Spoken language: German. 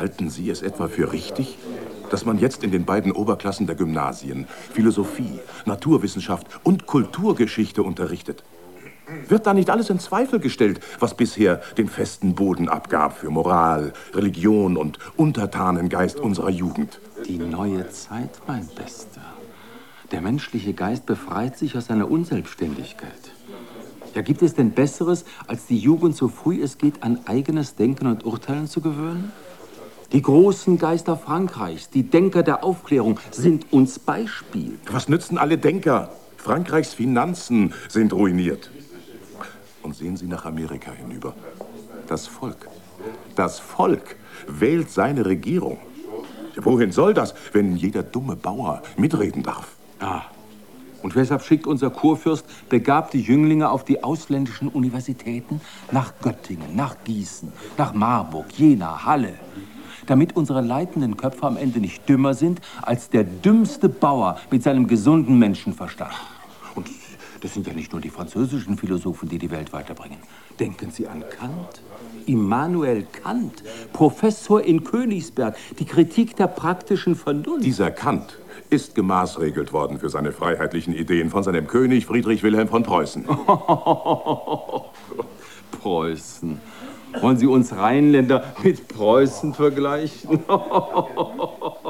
Halten Sie es etwa für richtig, dass man jetzt in den beiden Oberklassen der Gymnasien Philosophie, Naturwissenschaft und Kulturgeschichte unterrichtet? Wird da nicht alles in Zweifel gestellt, was bisher den festen Boden abgab für Moral, Religion und Untertanengeist unserer Jugend? Die neue Zeit, mein Bester. Der menschliche Geist befreit sich aus seiner Unselbstständigkeit. Ja, gibt es denn Besseres, als die Jugend so früh es geht an eigenes Denken und Urteilen zu gewöhnen? Die großen Geister Frankreichs, die Denker der Aufklärung, sind uns Beispiel. Was nützen alle Denker? Frankreichs Finanzen sind ruiniert. Und sehen Sie nach Amerika hinüber. Das Volk wählt seine Regierung. Wohin soll das, wenn jeder dumme Bauer mitreden darf? Ah, und weshalb schickt unser Kurfürst begabte Jünglinge auf die ausländischen Universitäten? Nach Göttingen, nach Gießen, nach Marburg, Jena, Halle. Damit unsere leitenden Köpfe am Ende nicht dümmer sind als der dümmste Bauer mit seinem gesunden Menschenverstand. Und das sind ja nicht nur die französischen Philosophen, die die Welt weiterbringen. Denken Sie an Kant. Immanuel Kant, Professor in Königsberg, die Kritik der praktischen Vernunft. Dieser Kant ist gemaßregelt worden für seine freiheitlichen Ideen von seinem König Friedrich Wilhelm von Preußen. Preußen. Wollen Sie uns Rheinländer mit Preußen vergleichen?